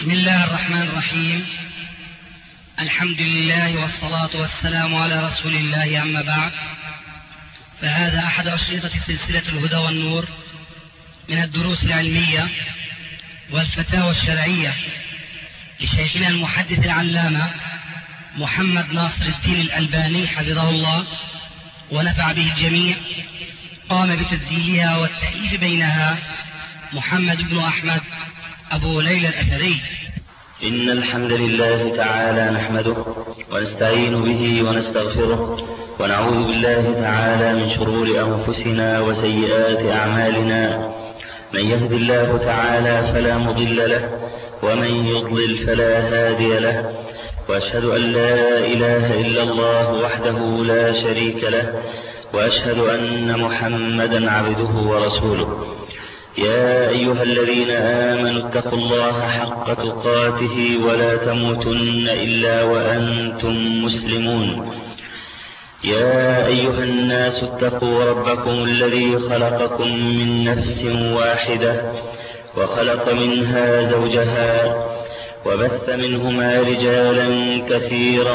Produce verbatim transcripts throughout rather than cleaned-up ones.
بسم الله الرحمن الرحيم. الحمد لله والصلاة والسلام على رسول الله، أما بعد، فهذا أحد أشرطة سلسلة الهدى والنور من الدروس العلمية والفتاوى الشرعية لشيخنا المحدث العلامة محمد ناصر الدين الألباني حفظه الله ونفع به الجميع. قام بتسجيلها والتأليف بينها محمد بن أحمد أبو ليلى الأثري. إن الحمد لله تعالى نحمده ونستعين به ونستغفره ونعوذ بالله تعالى من شرور أنفسنا وسيئات أعمالنا. من يهد الله تعالى فلا مضل له ومن يضلل فلا هادي له، وأشهد أن لا إله إلا الله وحده لا شريك له، وأشهد أن محمدا عبده ورسوله. يا أيها الذين آمنوا اتقوا الله حق تقاته ولا تموتن إلا وأنتم مسلمون. يا أيها الناس اتقوا ربكم الذي خلقكم من نفس واحدة وخلق منها زوجها وبث منهما رجالا كثيرا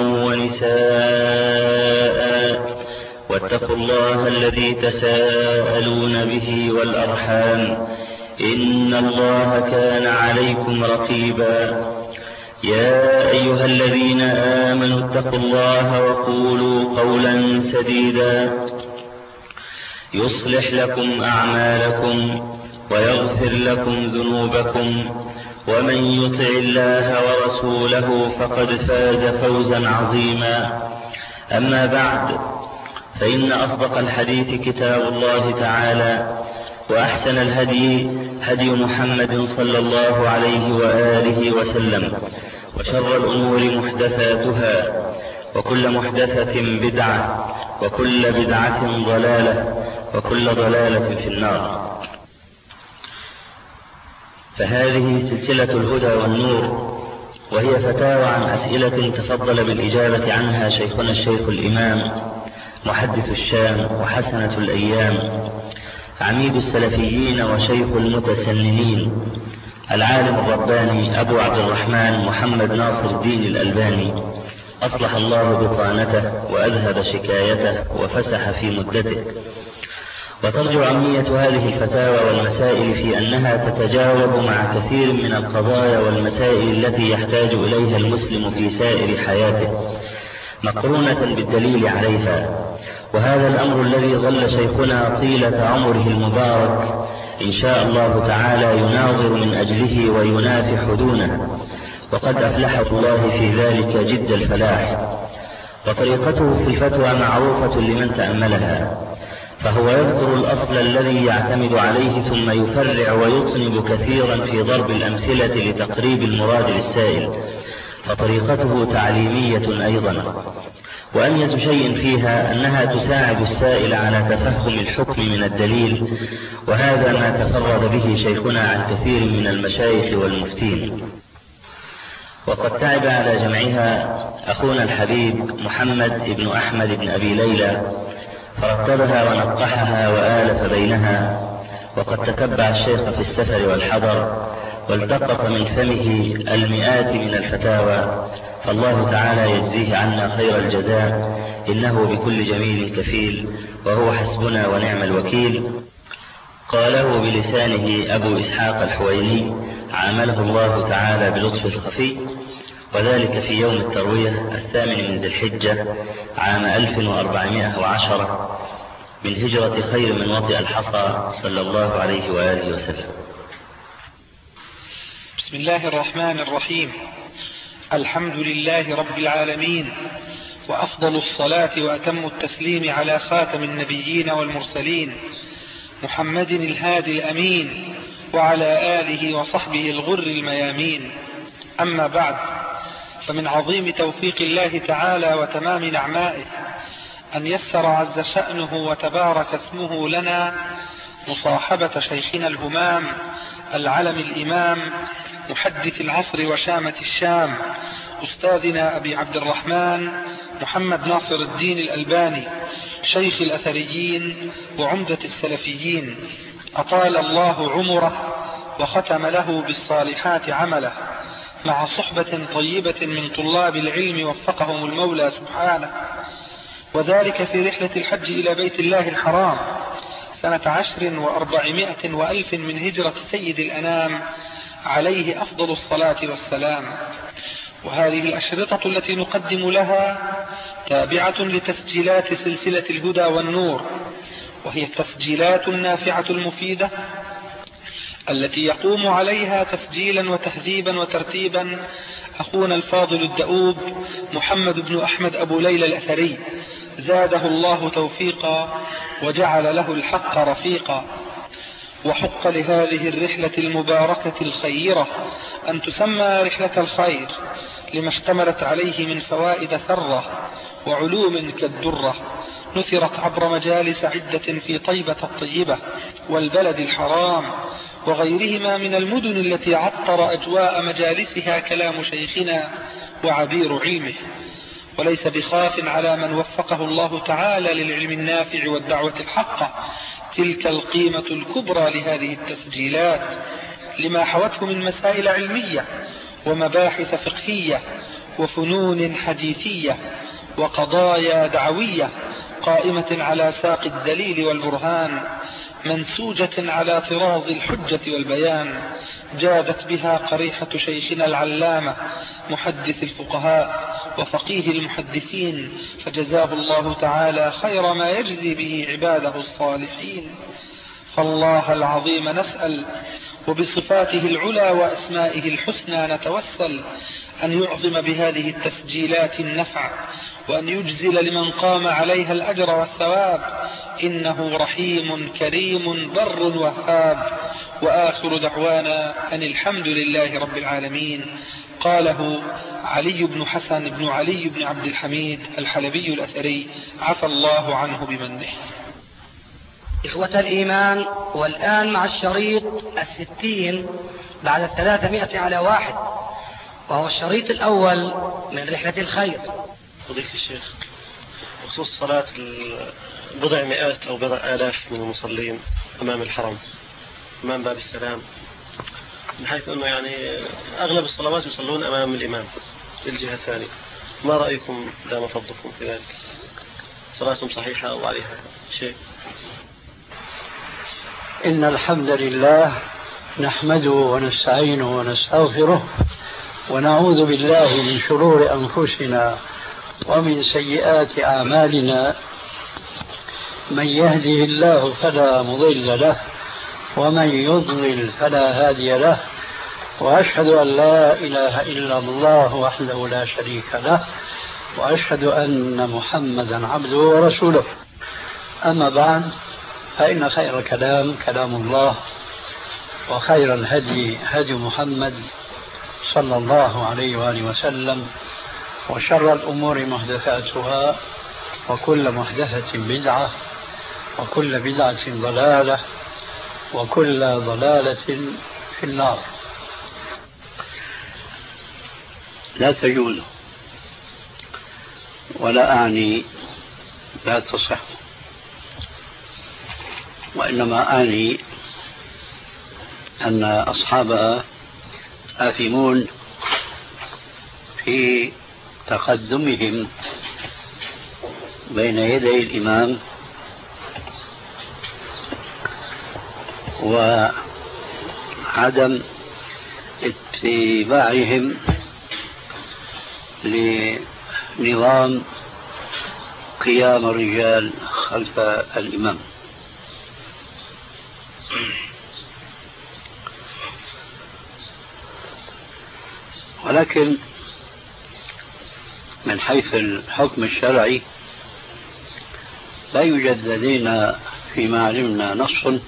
ونساء، واتقوا الله الذي تساءلون به والأرحام، إن الله كان عليكم رقيبا. يا أيها الذين آمنوا اتقوا الله وقولوا قولا سديدا يصلح لكم أعمالكم ويغفر لكم ذنوبكم، ومن يطع الله ورسوله فقد فاز فوزا عظيما. أما بعد، فإن أصدق الحديث كتاب الله تعالى، وأحسن الهدي هدي محمد صلى الله عليه وآله وسلم، وشر الأمور محدثاتها، وكل محدثة بدعة، وكل بدعة ضلالة، وكل ضلالة في النار. فهذه سلسلة الهدى والنور، وهي فتاوى عن أسئلة تفضل بالإجابة عنها شيخنا الشيخ الإمام محدث الشام وحسنة الأيام عميد السلفيين وشيخ المتسننين العالم الرباني أبو عبد الرحمن محمد ناصر الدين الألباني، أصلح الله بطانته وأذهب شكايته وفسح في مدته. وترجع أهمية هذه الفتاوى والمسائل في أنها تتجاوب مع كثير من القضايا والمسائل التي يحتاج إليها المسلم في سائر حياته، مقرونة بالدليل عليها. وهذا الأمر الذي ظل شيخنا طيلة عمره المبارك إن شاء الله تعالى يناظر من أجله وينافح دونه، وقد أفلح الله في ذلك جد الفلاح. وطريقته في الفتوى معروفة لمن تأملها، فهو يذكر الأصل الذي يعتمد عليه ثم يفرع ويطنب كثيرا في ضرب الأمثلة لتقريب المراد للسائل، فطريقته تعليمية أيضا. وأميز شيء فيها أنها تساعد السائل على تفهم الحكم من الدليل، وهذا ما تفرد به شيخنا عن كثير من المشايخ والمفتين. وقد تعب على جمعها أخونا الحبيب محمد بن أحمد بن أبي ليلى، فرتبها ونقحها وآلف بينها، وقد تتبع الشيخ في السفر والحضر والتقط من فمه المئات من الفتاوى، فالله تعالى يجزيه عنا خير الجزاء، إنه بكل جميل كفيل، وهو حسبنا ونعم الوكيل. قاله بلسانه أبو إسحاق الحويني، عامله الله تعالى بلطف الخفي، وذلك في يوم التروية الثامن من ذي الحجة عام ألف وأربعمائة وعشرة من هجرة خير من وطئ الحصى صلى الله عليه وآله وسلم. بسم الله الرحمن الرحيم. الحمد لله رب العالمين، وأفضل الصلاة وأتم التسليم على خاتم النبيين والمرسلين محمد الهادي الأمين، وعلى آله وصحبه الغر الميامين. أما بعد، فمن عظيم توفيق الله تعالى وتمام نعمائه أن يسر عز شأنه وتبارك اسمه لنا مصاحبة شيخنا الهمام العلم الإمام محدث العصر وشامة الشام أستاذنا أبي عبد الرحمن محمد ناصر الدين الألباني، شيخ الأثريين وعمدة السلفيين، أطال الله عمره وختم له بالصالحات عمله، مع صحبة طيبة من طلاب العلم وفقهم المولى سبحانه، وذلك في رحلة الحج إلى بيت الله الحرام سنة عشر وأربعمائة وألف من هجرة سيد الأنام عليه أفضل الصلاة والسلام. وهذه الأشرطة التي نقدم لها تابعة لتسجيلات سلسلة الهدى والنور، وهي التسجيلات النافعة المفيدة التي يقوم عليها تسجيلا وتهذيبا وترتيبا أخونا الفاضل الدؤوب محمد بن أحمد أبو ليلى الأثري، زاده الله توفيقا وجعل له الحق رفيقا. وحق لهذه الرحلة المباركة الخيرة أن تسمى رحلة الخير لما اشتملت عليه من فوائد ثرة وعلوم كالدرة، نثرت عبر مجالس عدة في طيبة الطيبة والبلد الحرام وغيرهما من المدن التي عطر أجواء مجالسها كلام شيخنا وعبير علمه. وليس بخاف على من وفقه الله تعالى للعلم النافع والدعوة الحقة تلك القيمة الكبرى لهذه التسجيلات، لما حوته من مسائل علمية ومباحث فقهية وفنون حديثية وقضايا دعوية قائمة على ساق الدليل والبرهان، منسوجة على طراز الحجة والبيان، جادت بها قريحة شيخنا العلامة محدث الفقهاء وفقيه المحدثين، فجزاه الله تعالى خير ما يجزي به عباده الصالحين. فالله العظيم نسأل وبصفاته العلى وأسمائه الحسنى نتوسل أن يعظم بهذه التسجيلات النفع، وأن يجزل لمن قام عليها الأجر والثواب، إنه رحيم كريم بر وهاب. وآخر دعوانا أن الحمد لله رب العالمين. قاله علي بن حسن بن علي بن عبد الحميد الحلبي الأثري، عفى الله عنه بمنه. إخوة الإيمان، والآن مع الشريط الستين بعد الثلاثمائة على واحد، وهو الشريط الأول من رحلة الخير. فضيلة الشيخ، بخصوص صلاة بضع مئات أو بضع آلاف من المصلين أمام الحرم أمام باب السلام، بحيث أنه يعني أغلب الصلوات يصلون أمام الإمام في الجهة الثانية، ما رأيكم دام فضلكم في ذلك؟ صلاتهم صحيحة أو عليها شيء؟ إن الحمد لله نحمده ونستعينه ونستغفره ونعوذ بالله من شرور أنفسنا ومن سيئات أعمالنا، من يهده الله فلا مضل له ومن يضلل فلا هادي له، وأشهد أن لا إله إلا الله وحده لا شريك له، وأشهد أن محمدا عبده ورسوله. أما بعد، فإن خير الكلام كلام الله، وخير الهدي هدي محمد صلى الله عليه وآله وسلم، وشر الأمور محدثاتها، وكل محدثة بدعة، وكل بدعة ضلالة، وكل ضلالة في النار. لا تجوز، ولا أعني لا تصح، وإنما أعني أن أصحابها آثمون في تقدمهم بين يدي الإمام وعدم اتباعهم لنظام قيام الرجال خلف الإمام. ولكن من حيث الحكم الشرعي لا يوجد لدينا فيما علمنا نص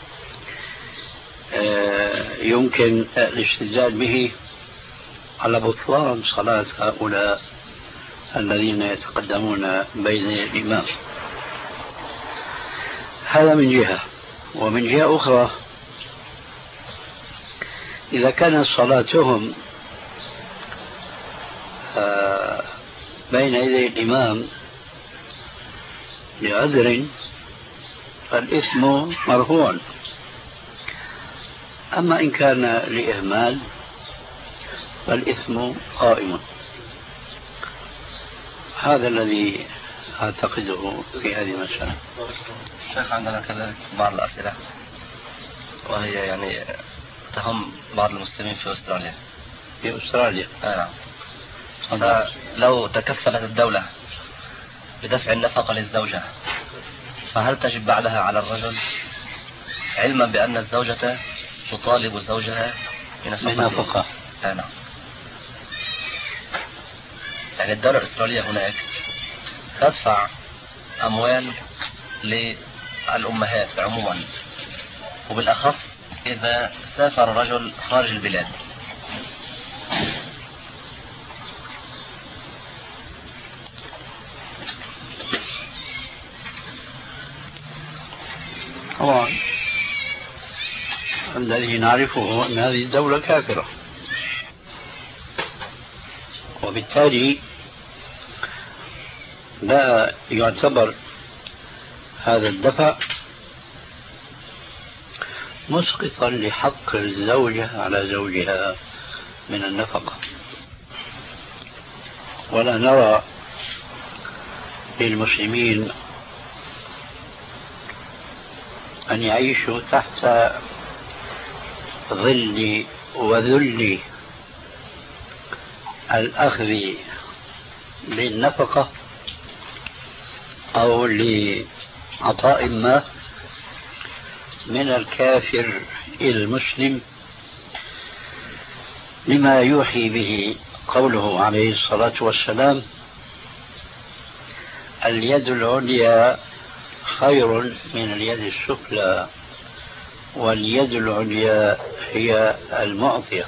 يمكن الاستدلال به على بطلان صلاة هؤلاء الذين يتقدمون بين الإمام. هذا من جهة. ومن جهة أخرى، إذا كانت صلاتهم بين يدي الإمام لعذر فالإثم مرفوع. أما إن كان لإهمال فالإثم قائم. هذا الذي أعتقده في هذه المسألة. شيخ عندنا كذلك بعض الأسئلة وهي يعني تهم بعض المسلمين في أستراليا. في أستراليا آه. فلو تكفلت الدولة بدفع النفقة للزوجة فهل تجب بعدها على الرجل علما بأن الزوجة تطالب زوجها بنفقة؟ آه نعم. يعني الدولة الأسترالية هناك تدفع أموال للأمهات عموما وبالأخص إذا سافر رجل خارج البلاد. طبعا الذي نعرفه أن هذه الدولة كافرة، وبالتالي لا يعتبر هذا الدفع مسقطا لحق الزوجة على زوجها من النفقة، ولا نرى للمسلمين أن يعيشوا تحت ظل وذل الأخذ بالنفقة أو لعطاء ما من الكافر المسلم، لما يوحي به قوله عليه الصلاة والسلام: اليد العليا خير من اليد السفلى، واليد العليا هي المعطية.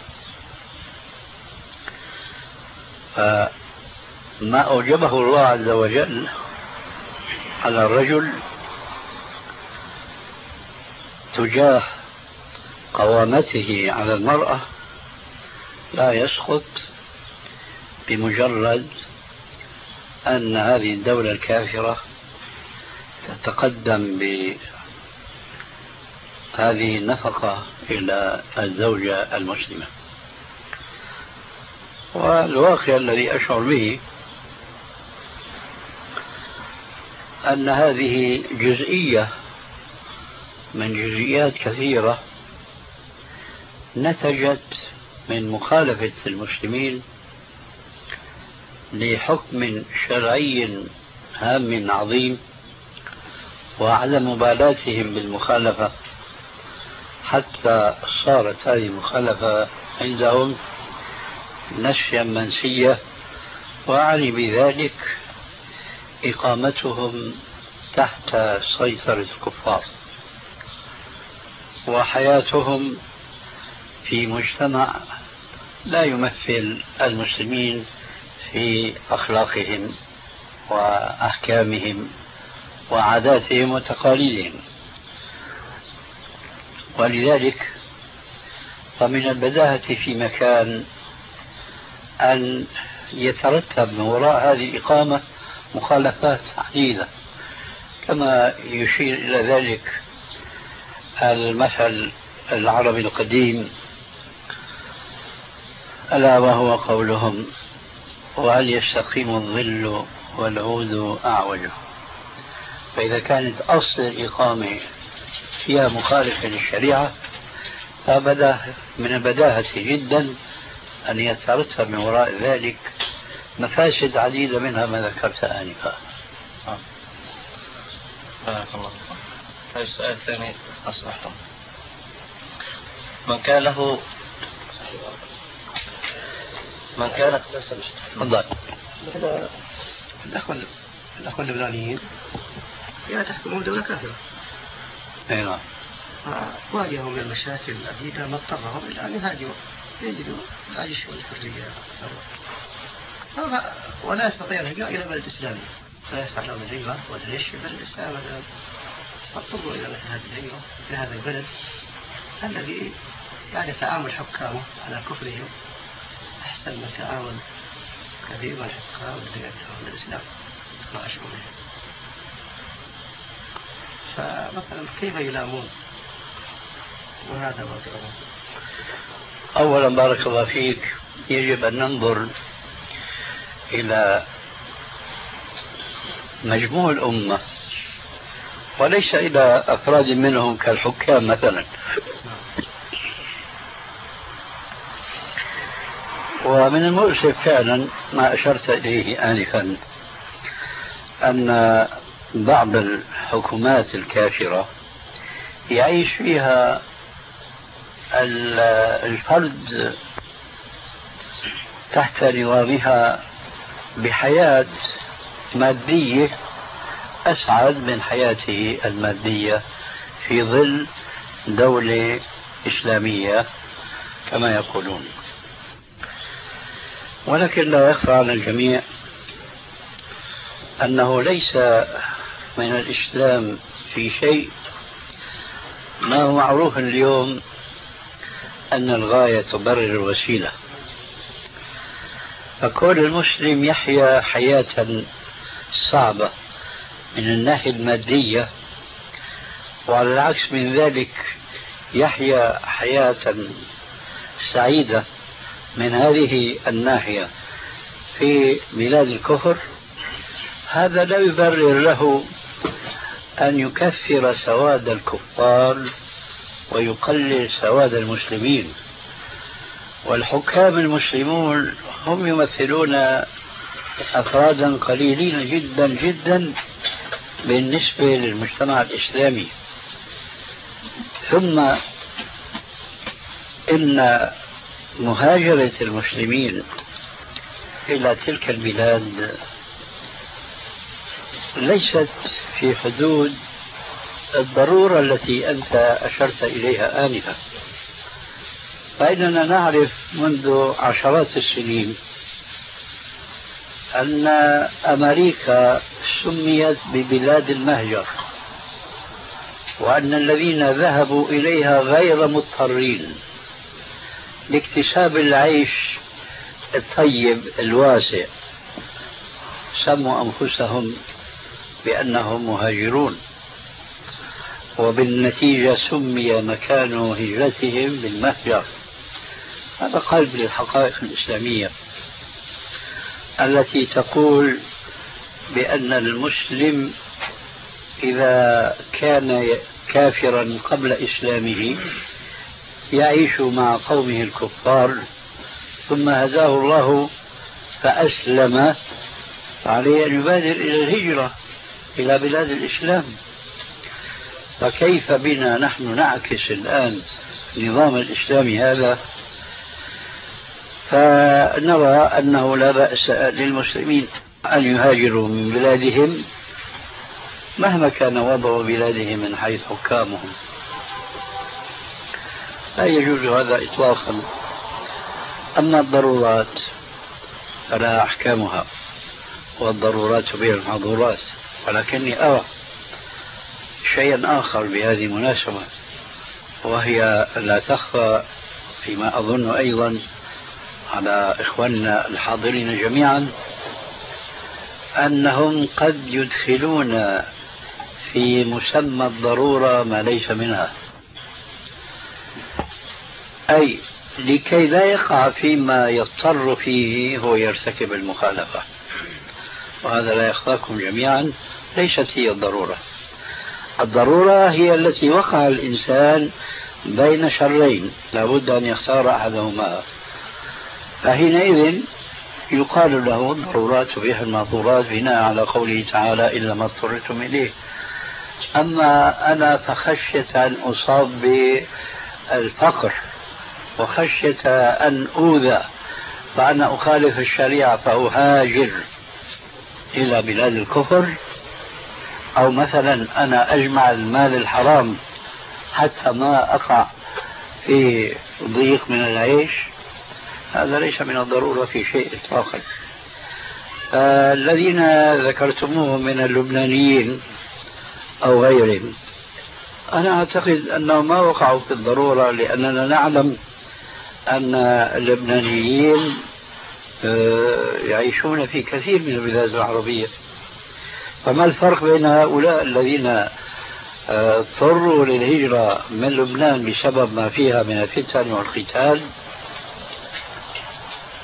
فما أوجبه الله عز وجل على الرجل تجاه قوامته على المرأة لا يسقط بمجرد أن هذه الدولة الكافرة تتقدم بهذه النفقة إلى الزوجة المسلمة. والواقع الذي أشعر به أن هذه جزئية من جزئيات كثيرة نتجت من مخالفة المسلمين لحكم شرعي هام عظيم، وعدم مبالاتهم بالمخالفة حتى صارت هذه المخالفة عندهم نسيا منسية، وأعني بذلك إقامتهم تحت سيطرة الكفار وحياتهم في مجتمع لا يمثل المسلمين في أخلاقهم وأحكامهم وعاداتهم وتقاليدهم. ولذلك فمن البداهة في مكان أن يترتب من وراء هذه الإقامة مخالفات عديدة، كما يشير إلى ذلك المثل العربي القديم: ألا وهو قولهم: وهل يستقيم الظل والعود أعوج. فإذا كانت أصل الإقامة فيها مخالفة للشريعة فبدا من البداهة جدا أن يترتب من وراء ذلك مفاسد عديدة، منها ما ذكرت آنفا. بارك الله فيكم. طيب السؤال الثاني أصبحتم من كان له من كانت تفضل. الأخوة الأخوة اللبنانيين يعني تحكمهم دولة كافرة. أي نعم. واجهوا من المشاكل العديدة ما اضطرهم إلى أن يهاجروا يجدوا العيش والحرية ولا يستطيع الهجرة إلى بلد إسلامي، فلا يسمح لهم الهجرة والعيش في بلد إسلامي. فاضطروا إلى مثل هذه الهجرة في هذا البلد الذي يعني تعامل حكامه على كفرهم أحسن من تعامل كثير من الحكام الذين يدعون الإسلام ما أشبه به. فمثلا كيف يلامون وهذا ما ترون؟ أولا بارك الله فيك، يجب أن ننظر إلى مجموع الأمة وليس إلى أفراد منهم كالحكام مثلا. ومن المؤسف فعلا ما أشرت إليه آنفا أن بعض الحكومات الكافرة يعيش فيها الفرد تحت نظامها بحياة مادية أسعد من حياته المادية في ظل دولة إسلامية كما يقولون. ولكن لا يخفى على الجميع أنه ليس من الإسلام في شيء ما هو معروف اليوم أن الغاية تبرر الوسيلة. فكون المسلم يحيا حياة صعبة من الناحية المادية وعلى العكس من ذلك يحيا حياة سعيدة من هذه الناحية في بلاد الكفر، هذا لا يبرر له أن يكفر سواد الكفار ويقلل سواد المسلمين. والحكام المسلمون هم يمثلون أفرادا قليلين جدا جدا بالنسبة للمجتمع الإسلامي. ثم إن مهاجرة المسلمين إلى تلك البلاد ليست في حدود الضرورة التي أنت أشرت إليها آنفا. فإننا نعرف منذ عشرات السنين أن أمريكا سميت ببلاد المهجر، وأن الذين ذهبوا إليها غير مضطرين لاكتساب العيش الطيب الواسع سموا أنفسهم بأنهم مهاجرون، وبالنتيجة سمي مكان هجرتهم بالمهجر. هذا قلب للحقائق الإسلامية التي تقول بأن المسلم إذا كان كافرا قبل إسلامه يعيش مع قومه الكفار ثم هداه الله فأسلم، عليه أن يبادر إلى الهجرة إلى بلاد الإسلام. فكيف بنا نحن نعكس الآن النظام الإسلامي هذا؟ فنرى أنه لا بأس للمسلمين أن يهاجروا من بلادهم مهما كان وضع بلادهم من حيث حكامهم، لا يجوز هذا إطلاقا. أما الضرورات فلها أحكامها، والضرورات تبيح المحظورات. ولكني أرى شيئا آخر بهذه المناسبة، وهي لا تخفى فيما أظن أيضا على إخواننا الحاضرين جميعا، أنهم قد يدخلون في مسمى الضرورة ما ليس منها، أي لكي لا يقع فيما يضطر فيه هو يرتكب المخالفة. وهذا لا يخفاكم جميعا ليست هي الضرورة. الضرورة هي التي وقع الإنسان بين شرين لابد أن يختار أحدهما، فحينئذ يقال له الضرورات تبيح المحظورات بناء على قوله تعالى إلا ما اضطررتم إليه. أما أنا فخشية أن أصاب بالفقر وخشية أن أوذى فأنا أخالف الشريعة فأهاجر إلى بلاد الكفر، أو مثلا أنا أجمع المال الحرام حتى ما أقع في ضيق من العيش، هذا ليس من الضرورة في شيء إطلاقا. الذين ذكرتموه من اللبنانيين أو غيرهم أنا أعتقد أنهم ما وقعوا في الضرورة، لأننا نعلم أن اللبنانيين يعيشون في كثير من البلاد العربية. فما الفرق بين هؤلاء الذين اضطروا للهجرة من لبنان بسبب ما فيها من الفتن والقتال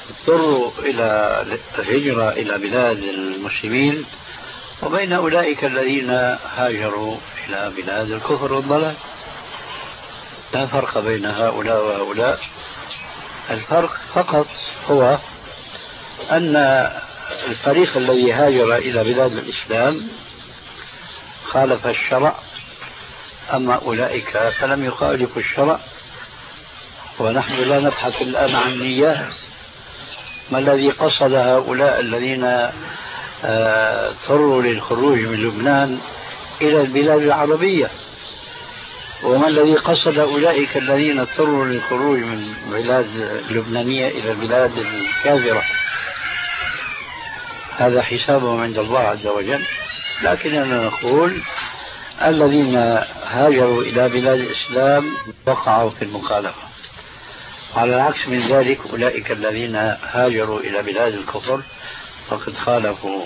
اضطروا إلى الهجرة إلى بلاد المسلمين، وبين أولئك الذين هاجروا إلى بلاد الكفر والضلال. لا فرق بين هؤلاء وهؤلاء، الفرق فقط هو أن الفريق الذي هاجر إلى بلاد الإسلام خالف الشرع، أما أولئك فلم يخالفوا الشرع. ونحن لا نبحث الآن عن نيات، ما الذي قصد هؤلاء الذين اضطروا للخروج من لبنان إلى البلاد العربية، وما الذي قصد أولئك الذين اضطروا للخروج من البلاد اللبنانية إلى البلاد الكافرة. هذا حسابهم عند الله عز وجل. لكننا نقول الذين هاجروا إلى بلاد الإسلام وقعوا في المخالفة. على العكس من ذلك أولئك الذين هاجروا إلى بلاد الكفر فقد خالفوا.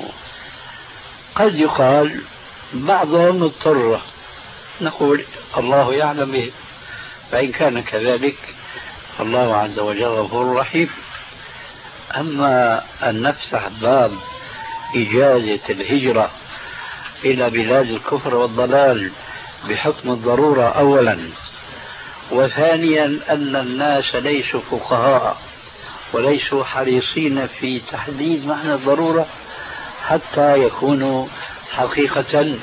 قد يقال بعضهم اضطر، نقول الله يعلم به، فإن كان كذلك الله عز وجل غفور رحيم. أما أن نفتح باب إجازة الهجرة إلى بلاد الكفر والضلال بحكم الضرورة أولا، وثانيا أن الناس ليسوا فقهاء وليسوا حريصين في تحديد معنى الضرورة حتى يكونوا حقيقة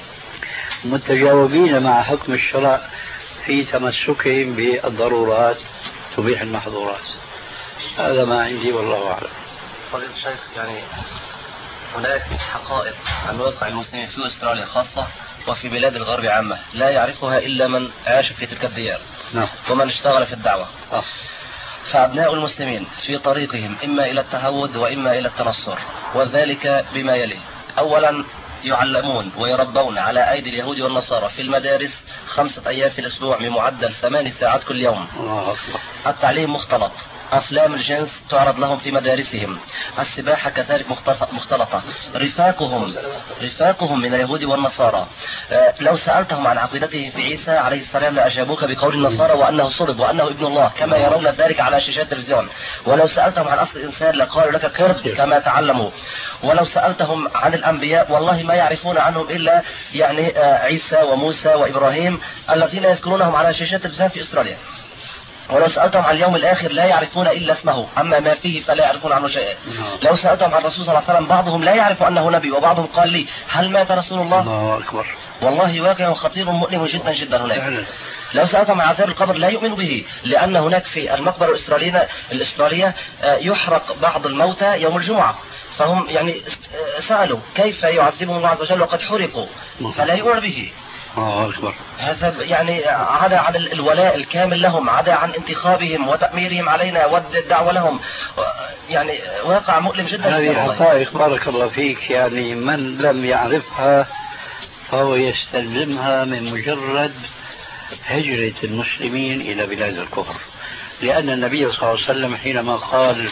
متجاوبين مع حكم الشرع في تمسكهم بالضرورات تبيح المحظورات. هذا ما عندي والله أعلم. فضيلة الشيخ، يعني هناك حقائق عن واقع المسلمين في أستراليا خاصة وفي بلاد الغرب عامة لا يعرفها إلا من عاش في تلك الديار نعم. ومن اشتغل في الدعوة. أه. فأبناء المسلمين في طريقهم إما إلى التهود وإما إلى التنصر، وذلك بما يلي: أولا يعلمون ويربون على أيدي اليهود والنصارى في المدارس خمسة أيام في الأسبوع بمعدل ثمان ساعات كل يوم. التعليم مختلط، أفلام الجنس تعرض لهم في مدارسهم، السباحة كذلك مختلطة، رفاقهم رفاقهم من اليهود والنصارى. أه لو سألتهم عن عقيدته في عيسى عليه السلام لأجابوك بقول النصارى وأنه صلب وأنه ابن الله كما يرون ذلك على شاشات التلفزيون. ولو سألتهم عن أصل الإنسان لقالوا لك كرب كما تعلموا. ولو سألتهم عن الأنبياء والله ما يعرفون عنهم إلا يعني أه عيسى وموسى وإبراهيم الذين يذكرونهم على شاشات التلفزيون في أستراليا. ولو سألتهم عن اليوم الآخر لا يعرفون إلا اسمه، أما ما فيه فلا يعرفون عنه شيئا. لو سألتهم عن الرسول صلى الله عليه وسلم بعضهم لا يعرف أنه نبي، وبعضهم قال لي هل مات رسول الله؟ الله أكبر. والله واقع خطير مؤلم جدا جدا هناك. لو سألتهم عن عذاب القبر لا يؤمنوا به، لأن هناك في المقبرة الإسرائيلية الإسرائيلية يحرق بعض الموتى يوم الجمعة، فهم يعني سألوا كيف يعذبهم الله عز وجل وقد حرقوا، فلا يؤمن به. الله أكبر. هذا يعني عدا عن الولاء الكامل لهم، عدا عن انتخابهم وتأميرهم علينا والدعوة لهم، يعني واقع مؤلم جدا. هذه حقائق بارك الله فيك، يعني من لم يعرفها فهو يستلزمها من مجرد هجرة المسلمين إلى بلاد الكفر، لأن النبي صلى الله عليه وسلم حينما قال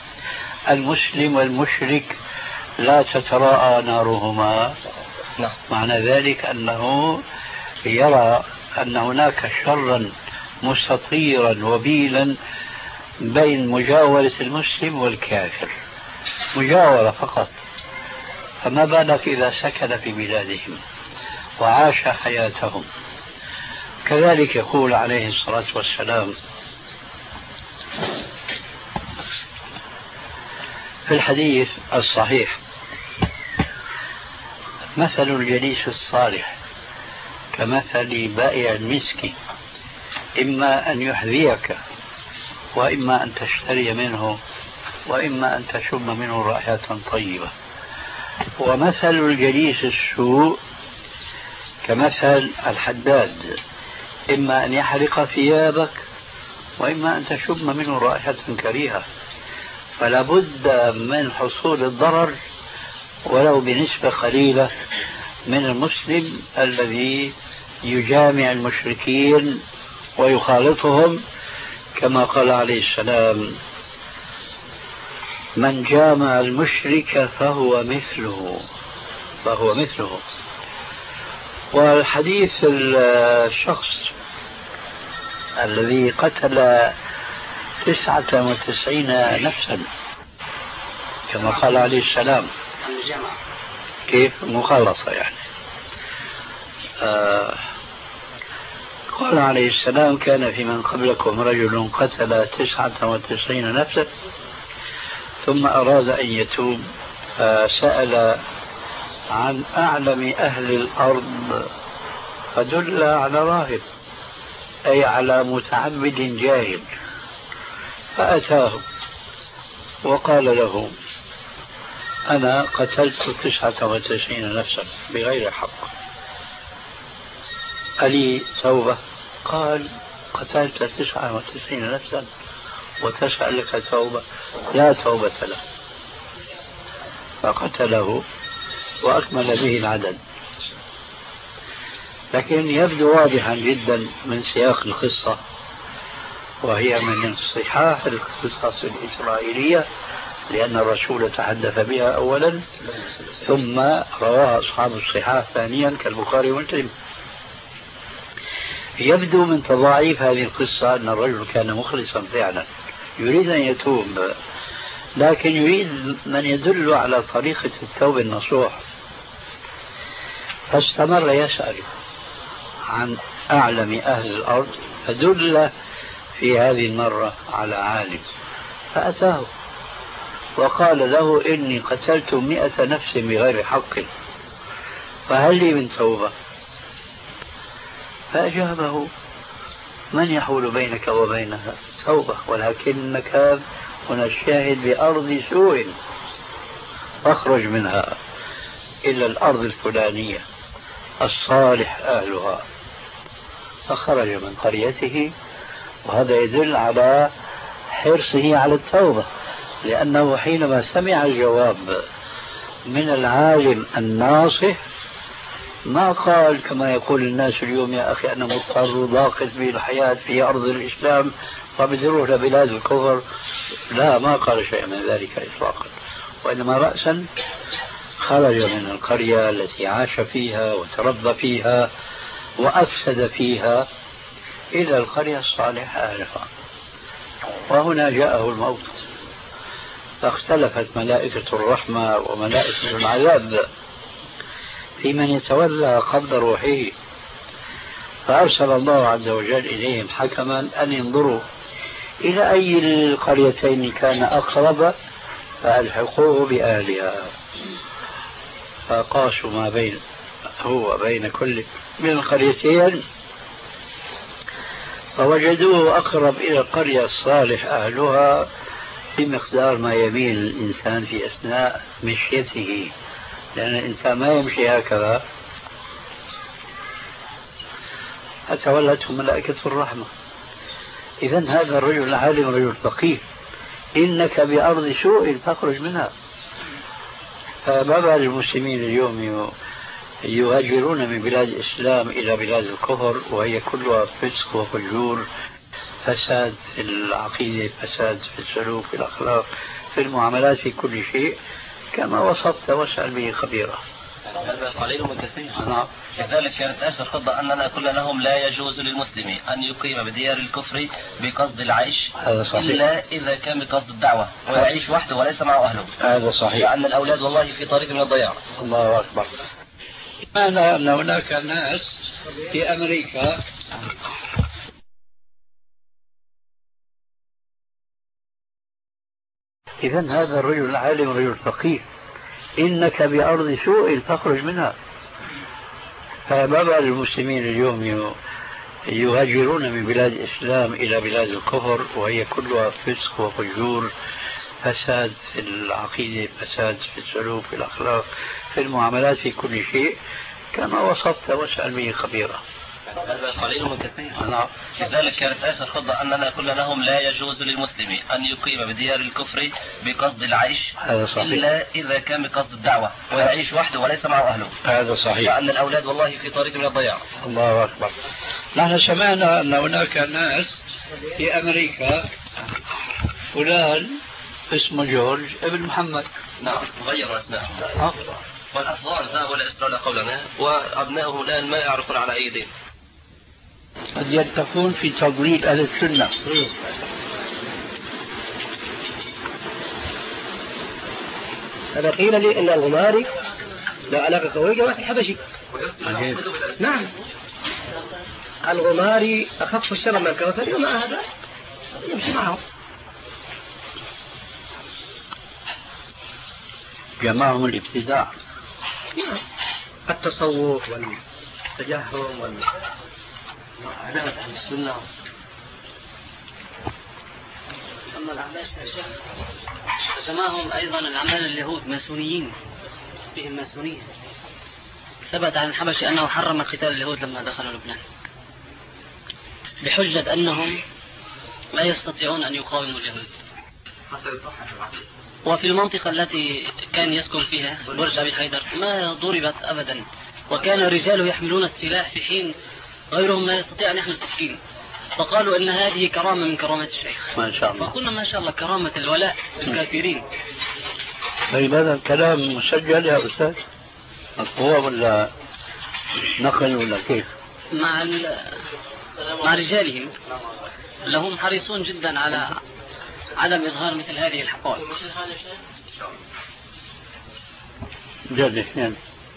المسلم والمشرك لا تتراءى نارهما، نعم. معنى ذلك أنه يرى أن هناك شرا مستطيرا وبيلا بين مجاورة المسلم والكافر، مجاورة فقط، فما بالك إذا سكن في بلادهم وعاش حياتهم. كذلك يقول عليه الصلاة والسلام في الحديث الصحيح: مثل الجليس الصالح كمثل بائع المسك، إما أن يحذيك وإما أن تشتري منه وإما أن تشم منه رائحة طيبة. ومثل الجليس السوء كمثل الحداد، إما أن يحرق ثيابك وإما أن تشم منه رائحة كريهة. فلا بد من حصول الضرر ولو بنسبة قليلة من المسلم الذي يجامع المشركين ويخالطهم، كما قال عليه السلام: من جامع المشرك فهو مثله فهو مثله. والحديث الشخص الذي قتل تسعة وتسعين نفسا كما قال عليه السلام. كيف مخلصة يعني. آه قال عليه السلام كان في من قبلكم رجل قتل تسعة وتسعين نفسا ثم أراد أن يتوب فسأل عن أعلم أهل الأرض فدل على راهب أي على متعبد جاهل فأتاه وقال له أنا قتلت تسعة وتسعين نفسا بغير حق ألي توبة؟ قال قتلت تسعة وتسعين نفسا وتسألك توبة؟ لا توبة له. فقتله وأكمل به العدد. لكن يبدو واضحا جدا من سياق القصة وهي من صحاح القصص الإسرائيلية لأن الرسول تحدث بها أولا ثم رواها أصحاب الصحاح ثانيا كالبخاري ومسلم. يبدو من تضاعيف هذه القصة أن الرجل كان مخلصا فعلا يريد أن يتوب لكن يريد من يدل على طريقة التوبة النصوح فاستمر يسأل عن أعلم أهل الأرض فدل في هذه المرة على عالم فأتاه وقال له إني قتلت مئة نفس بغير حق فهل لي من توبة؟ فأجابه من يحول بينك وبينها توبة ولكنك هنا الشاهد بأرض سوء فاخرج منها إلى الأرض الفلانية الصالح أهلها. فخرج من قريته وهذا يدل على حرصه على التوبة لأنه حينما سمع الجواب من العالم الناصح ما قال كما يقول الناس اليوم يا أخي أنا مضطر ضاقت بي الحياة في أرض الإسلام فبدي أروح لبلاد الكفر. لا ما قال شيء من ذلك إطلاقا وإنما رأسا خرج من القرية التي عاش فيها وتربى فيها وأفسد فيها إلى القرية الصالحة أهلها. وهنا جاءه الموت فاختلفت ملائكة الرحمة وملائكة العذاب في من يتولى قبض روحه فأرسل الله عز وجل إليهم حكما أن ينظروا إلى أي القريتين كان أقرب فألحقوه بأهلها فقاسوا ما بين هو بين كل من القريتين فوجدوه أقرب إلى القرية الصالح أهلها بمقدار ما يميل الإنسان في أثناء مشيته لأن الإنسان ما يمشي هكذا. فتولته ملائكة الرحمة. إذن هذا الرجل العالم رجل فقيه إنك بأرض سوء فاخرج منها. فما بال المسلمين اليوم يهاجرون من بلاد الإسلام إلى بلاد الكفر وهي كلها فسق وفجور فساد في العقيدة فساد في السلوك في الأخلاق في المعاملات في كل شيء كما وصفت واسأل به خبيرا. هذا قليل من كثير. نعم. كذلك كانت آخر خطة أننا كل لهم لا يجوز للمسلم أن يقيم بديار الكفر بقصد العيش إلا إذا كان بقصد الدعوة ويعيش وحده وليس معه أهله. هذا صحيح. لأن الأولاد والله في طريق من الضياع. الله أكبر. معنى أن هناك ناس في أمريكا إذن هذا الرجل العالم رجل فقيه إنك بأرض سوء فاخرج منها. فما بال المسلمين اليوم يهاجرون من بلاد الإسلام إلى بلاد الكفر وهي كلها فسق وفجور فساد في العقيدة فساد في السلوك في الأخلاق في المعاملات في كل شيء كما وصفت واسأل به خبيرا. هذا قليل من كثير. نعم. كذلك كانت آخر خطة أننا كل لهم لا يجوز للمسلم أن يقيم بديار الكفر بقصد العيش إلا إذا كان بقصد الدعوة ويعيش وحده وليس معه أهله. هذا صحيح. لأن الأولاد والله في طريق من الضياع. الله أكبر. نحن سمعنا أن هناك ناس في أمريكا فلان اسمه جورج ابن محمد. نعم غيروا أسماءهم. والأطفال ذهبوا إلى إسرائيل قولنا وأبنائهم الآن ما يعرفون على أي دين. قد يتقون في تضليل أهل السنة أنا قيل لي أن الغماري له علاقة قوية بجماعة الحبشي. نعم الغماري أخف الشر من الكوثري ومع هذا يمشي معهم. جمعهم الابتداع، التصوف والتجهم والعدالة عن السنة. أما العباس يا شيخ سماهم أيضا العمال اليهود ماسونيين، فيهم ماسونية. ثبت عن الحبشي أنه حرم قتال اليهود لما دخلوا لبنان بحجة أنهم لا يستطيعون أن يقاوموا اليهود. وفي المنطقة التي كان يسكن فيها برج أبي حيدر ما ضربت أبدا، وكان رجاله يحملون السلاح في حين غيرهم لا يستطيع أن يحمل تسكين، فقالوا إن هذه كرامة من كرامات الشيخ. ما شاء الله. فقلنا ما شاء الله كرامة الولاء للكافرين. طيب هذا الكلام مسجل يا أستاذ؟ القوة ولا نقل ولا كيف؟ مع مع رجالهم لهم حريصون جدا على عدم إظهار مثل هذه الحقائق. جد يعني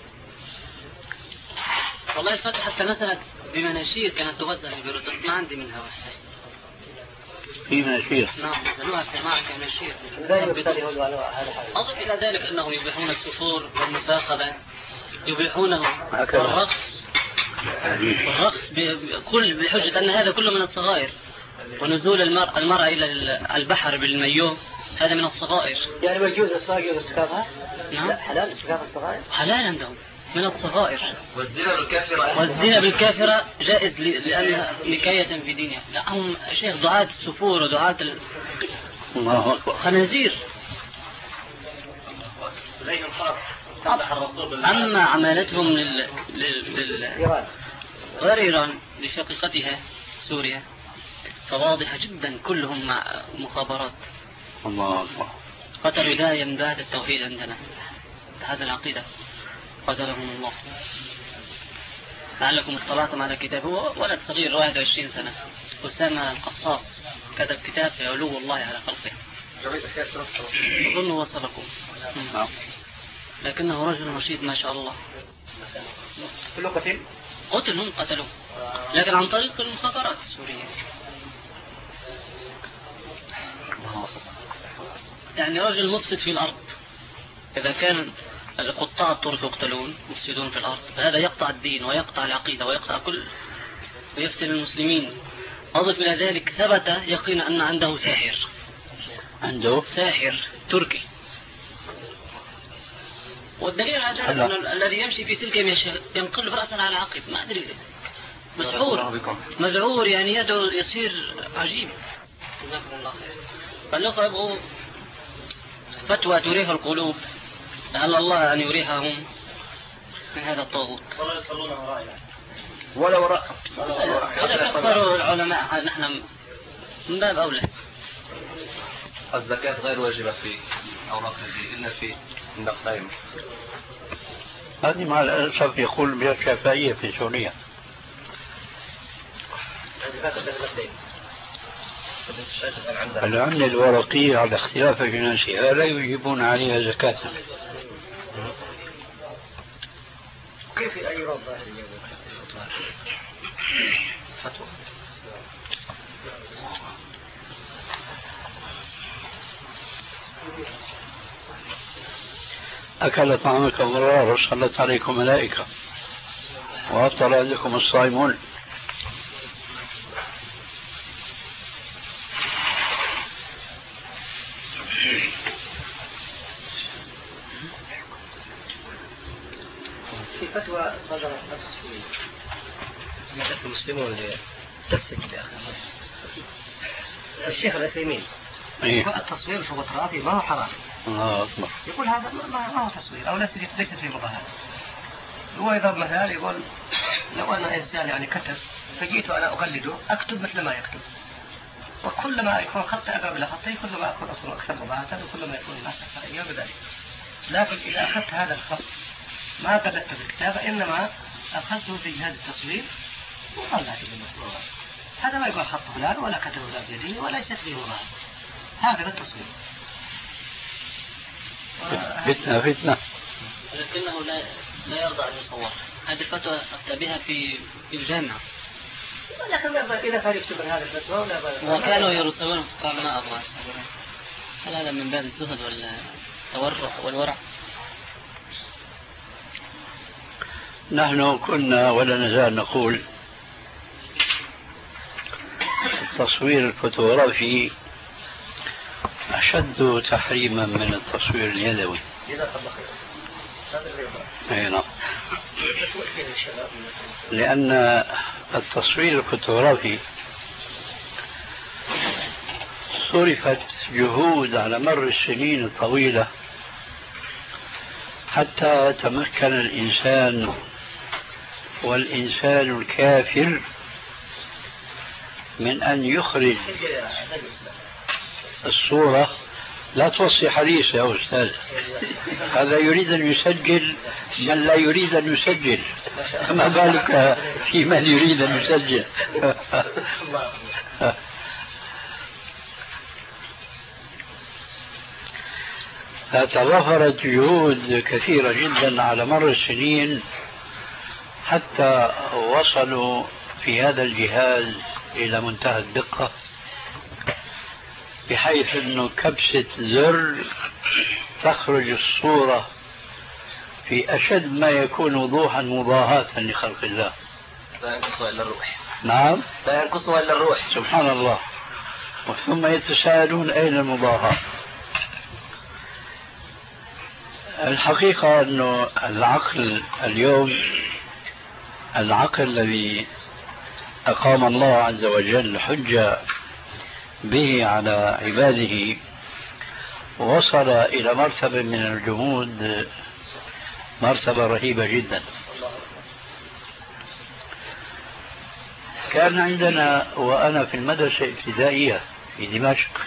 والله الفتح حتى نزلت بمناشير كانت توزع في بيروت، ما عندي منها واحد. في مناشير؟ نعم نزلوها في معك مناشير. أضف إلى ذلك أنهم يبيحون السفور والمفاخذة، يبيحونه والرقص والرقص بكل بحجة أن هذا كله من الصغائر، ونزول المرأة المرأة إلى البحر بالميوم هذا من الصغائر. يعني مجوز الصغائر ارتكابها؟ نعم حلال ارتكاب الصغائر؟ حلال عندهم من الصغائر. والزنا بالكافرة والزنا بالكافرة جائز لأنها نكاية في دينها. لا هم شيخ دعاة السفور ودعاة الخنازير. أما عمالتهم لل... لل... غير إيران لشقيقتها سوريا فواضحة جدا، كلهم مع مخابرات. الله أكبر. قتلوا لا ينبات التوحيد عندنا، هذا العقيدة قتلهم الله. لعلكم اطلعتم على كتاب، هو ولد صغير واحد وعشرين سنة، أسامة القصاص، كتب كتاب في علو الله على خلقه، أظن وصلكم، لكنه رجل رشيد ما شاء الله. كله قتل؟ قتل، هم قتلوه لكن عن طريق المخابرات السورية. يعني رجل مفسد في الأرض. إذا كان قطاع الطرق يقتلون مفسدون في الأرض، فهذا يقطع الدين ويقطع العقيدة ويقطع كل ويفتن المسلمين. أضف إلى ذلك ثبت يقين أن عنده ساحر، عنده ساحر تركي. والدليل على ذلك أن الذي يمشي في تلك ينقلب رأسا على عقب، ما أدري مسحور مذعور، يعني يده يصير عجيب. فلنقرأ فتوى تريح القلوب، لعل الله أن يريحهم من هذا الطاغوت. ولا وراء إذا كفروا العلماء نحن من باب أولى. الزكاة غير واجبة في أوراق الدين إلا في النقدين. هذه مع الأسف يقول بها الشافعية في سوريا. العملة الورقية على اختلاف جنسها لا يجيبون عليها زكاة. كيف أي رب ظاهرية فتوى؟ أكل طعامك ضرار وصلت عليكم ملائكة وأفطر عندكم الصائمون. في فتوى صدرت نفس في المسلمون لتسك الشيخ العثيمين إيه؟ التصوير الفوتوغرافي ما هو حرام. الله أكبر. يقول هذا ما هو تصوير أو ليست ليست في مظاهرة. هو يضرب مثال يقول لو أن إنسان يعني كتب فجئت أنا أقلده أكتب مثل ما يكتب، وكلما يكون خط أقرب لخطي كلما أكون أصلا أكثر مباحثا وكلما يكون الناس أكثر إياه بذلك. لكن إذا أخذت هذا الخط ما قدرت في الكتابة إنما أخذته في جهاز التصوير وطلعت بالمصورة. هذا ما يقول خط فلان ولا كتب فلان بيده ولا يست فيه مباحث. هكذا التصوير. فتنة فتنة. لكنه لا لا يرضى أن يصور. هذه الفتوى أفتى بها في في الجامعة. لكن إذا كان يكتب هذا الفتوى وكانوا يرسلون فقال ما أبغى. هل هذا من باب الزهد والتورع والورع؟ نحن كنا ولا نزال نقول التصوير الفوتوغرافي أشد تحريما من التصوير اليدوي. نعم. لأن التصوير الفوتوغرافي صرفت جهود على مر السنين الطويلة حتى تمكن الإنسان والإنسان الكافر من أن يخرج الصورة. لا توصي حديث يا أستاذ، هذا يريد أن يسجل من لا يريد أن يسجل، فما بالك في من يريد أن يسجل. فتوفرت جهود كثيرة جدا على مر السنين حتى وصلوا في هذا الجهاز إلى منتهى الدقة، بحيث أنه كبسة زر تخرج الصورة في أشد ما يكون وضوحا مضاهاة لخلق الله. لا ينقصها إلا الروح. نعم، لا ينقصها إلا الروح. سبحان الله. ثم يتساءلون أين المضاهاة. الحقيقة أنه العقل اليوم، العقل الذي أقام الله عز وجل حجة به على عباده، وصل إلى مرتبة من الجمود، مرتبة رهيبة جدا. كان عندنا وأنا في المدرسة الابتدائية في دمشق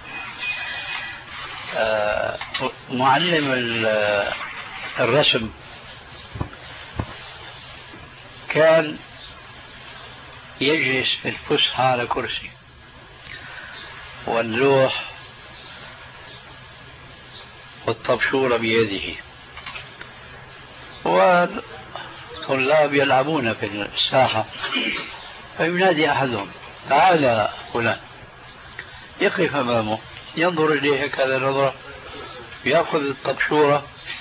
معلم الرسم كان يجلس في الفسحة على كرسي واللوح والطبشورة بيده، والطلاب يلعبون في الساحة، فينادي أحدهم تعال فلان، يقف أمامه ينظر إليه هكذا نظرة، يأخذ الطبشورة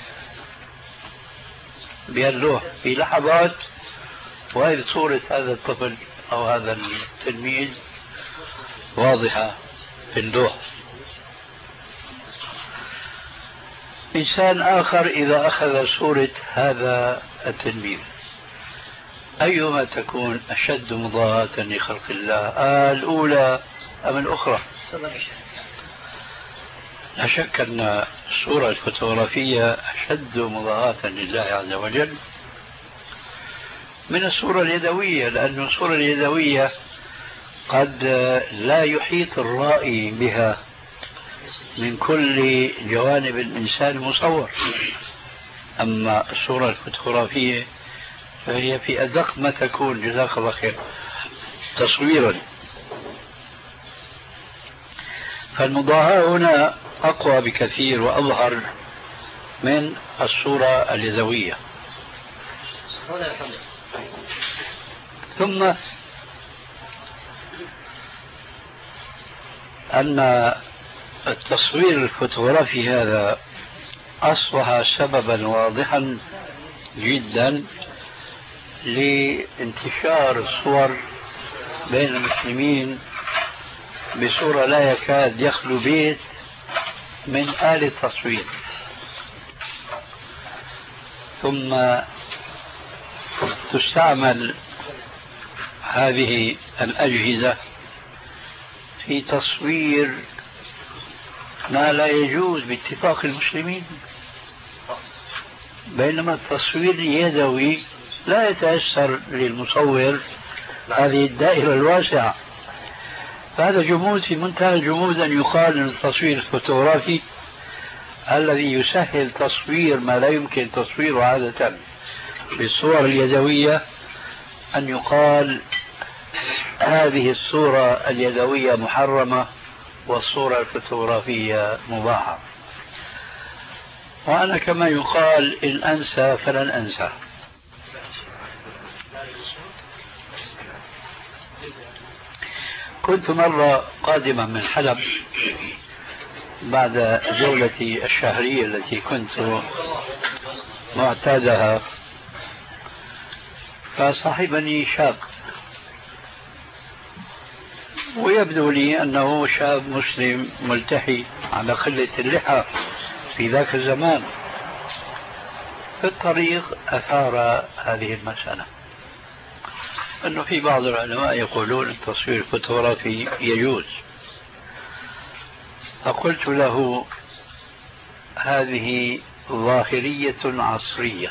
باللوح في لحظات، وهي صورة هذا الطفل أو هذا التلميذ واضحة في اللوح. إنسان آخر إذا أخذ صورة هذا التلميذ، أيما تكون أشد مضاهاة لخلق الله، آه الأولى أم الأخرى؟ لا شك أن الصورة الفوتوغرافية أشد مضاهاة لله عز وجل من الصورة اليدوية، لأن الصورة اليدوية قد لا يحيط الرائي بها من كل جوانب الإنسان المصور. أما الصورة الفوتوغرافية فهي في أدق ما تكون، جزاك الله خير، تصويرا. فالمضاهاة هنا أقوى بكثير وأظهر من الصورة اليدوية. ثم أن التصوير الفوتوغرافي هذا أصبح سببا واضحا جدا لانتشار الصور بين المسلمين بصورة لا يكاد يخلو بيت من آلة تصوير. ثم تستعمل هذه الأجهزة في تصوير ما لا يجوز باتفاق المسلمين، بينما التصوير اليدوي لا يتأثر للمصور هذه الدائرة الواسعة. فهذا جمود في منتهى الجمود أن يقال أن التصوير الفوتوغرافي الذي يسهل تصوير ما لا يمكن تصويره عادة بالصور اليدوية، أن يقال هذه الصورة اليدوية محرمة والصورة الفوتوغرافية مباحة. وأنا كما يقال إن أنسى فلن أنسى. كنت مرة قادما من حلب بعد جولتي الشهرية التي كنت معتادها، فصاحبني شاب ويبدو لي أنه شاب مسلم ملتحي على قلة اللحى في ذاك الزمان. في الطريق أثار هذه المسألة، أنه في بعض العلماء يقولون التصوير الفوتوغرافي يجوز. فقلت له هذه ظاهرية عصرية،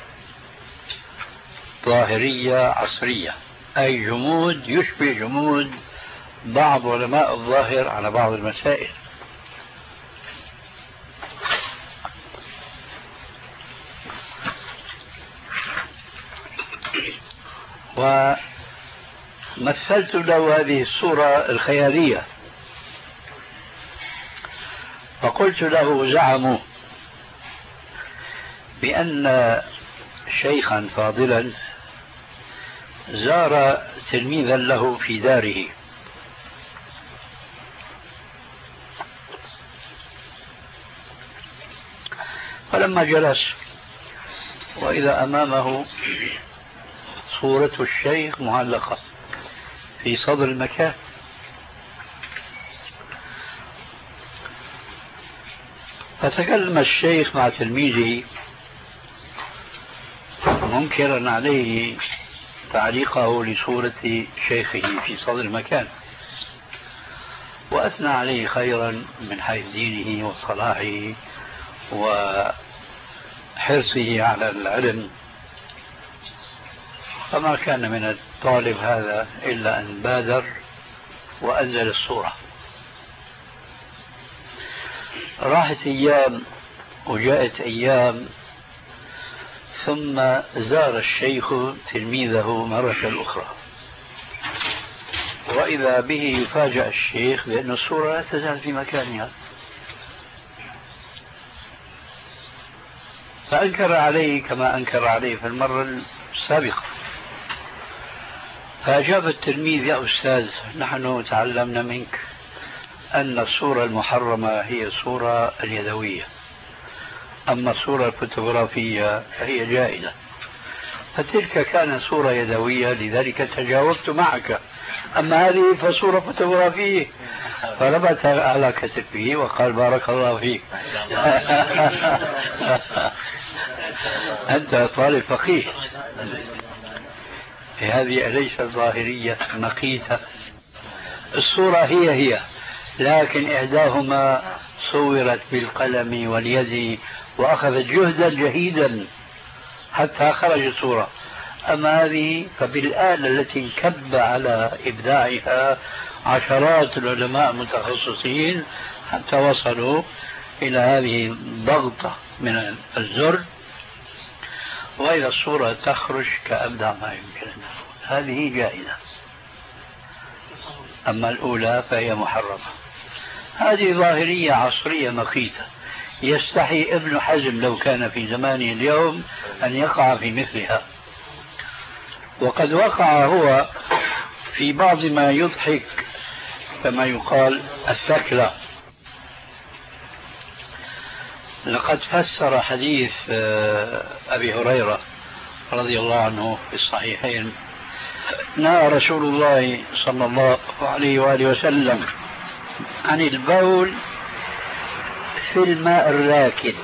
ظاهرية عصرية، أي جمود يشبه جمود بعض علماء الظاهر على بعض المسائل. ومثلت له هذه الصورة الخيالية، فقلت له زعموا بأن شيخا فاضلا زار تلميذا له في داره، فلما جلس وإذا أمامه صورة الشيخ معلقة في صدر المكان، فتكلم الشيخ مع تلميذه منكرا عليه تعليقه لصورة شيخه في صدر المكان، وأثنى عليه خيرا من حيث دينه وصلاحه وحرصه على العلم. فما كان من الطالب هذا إلا أن بادر وأنزل الصورة. راحت أيام وجاءت أيام، ثم زار الشيخ تلميذه مرة أخرى، وإذا به يفاجأ الشيخ بأن الصورة لا تزال في مكانها، فأنكر عليه كما أنكر عليه في المرة السابقة. فأجاب التلميذ: يا أستاذ، نحن تعلمنا منك أن الصورة المحرمة هي الصورة اليدوية، أما الصورة الفوتوغرافية فهي جائزة، فتلك كانت صورة يدوية لذلك تجاوبت معك، أما هذه فصورة فوتوغرافية. فربط على كتفه وقال: بارك الله فيك. أنت طالب فقيه. هذه أليست ظاهرية مقيتة؟ الصورة هي هي، لكن إحداهما صورت بالقلم واليد وأخذت جهدا جهيدا حتى خرجت صورة، أما هذه فبالآلة التي انكب على إبداعها عشرات العلماء المتخصصين حتى وصلوا إلى هذه الضغطة من الزر، وإلى الصورة تخرج كأبدع ما يمكن. هذه جائزة، أما الأولى فهي محرمة. هذه ظاهرية عصرية مقيتة، يستحي ابن حزم لو كان في زمانه اليوم أن يقع في مثلها، وقد وقع هو في بعض ما يضحك كما يقال الثكلة. لقد فسر حديث أبي هريرة رضي الله عنه في الصحيحين: نهى رسول الله صلى الله عليه وآله وسلم عن البول في الماء الراكد.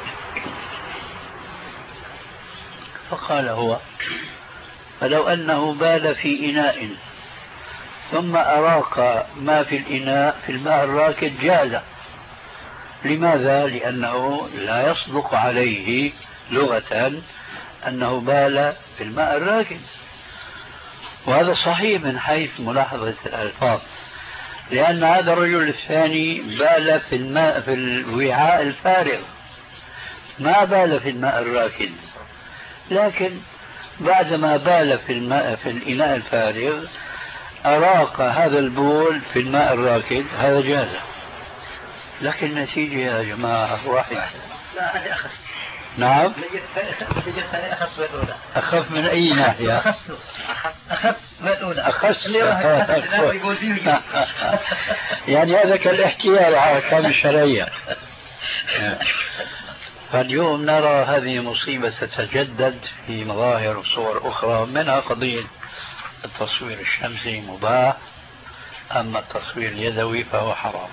فقال هو: فلو أنه بال في إناء ثم أراق ما في الإناء في الماء الراكد جاز. لماذا؟ لأنه لا يصدق عليه لغة أنه بال في الماء الراكد، وهذا صحيح من حيث ملاحظة الألفاظ، لأن هذا الرجل الثاني بال في الماء في الوعاء الفارغ، ما بال في الماء الراكد، لكن بعدما بال في الماء في الإناء الفارغ أراق هذا البول في الماء الراكد، هذا جاز. لكن النتيجة يا جماعة واحدة: لا هذه أخف. نعم. النتيجة الثانية أخف من الأولى. أخف من أي ناحية؟ أخف أخف من الأولى. أخف. يقول فيه. يعني هذا كالاحتيال على أحكام الشرعية. فاليوم نرى هذه مصيبة تتجدد في مظاهر وصور أخرى، منها قضية التصوير الشمسي مباح، أما التصوير اليدوي فهو حرام.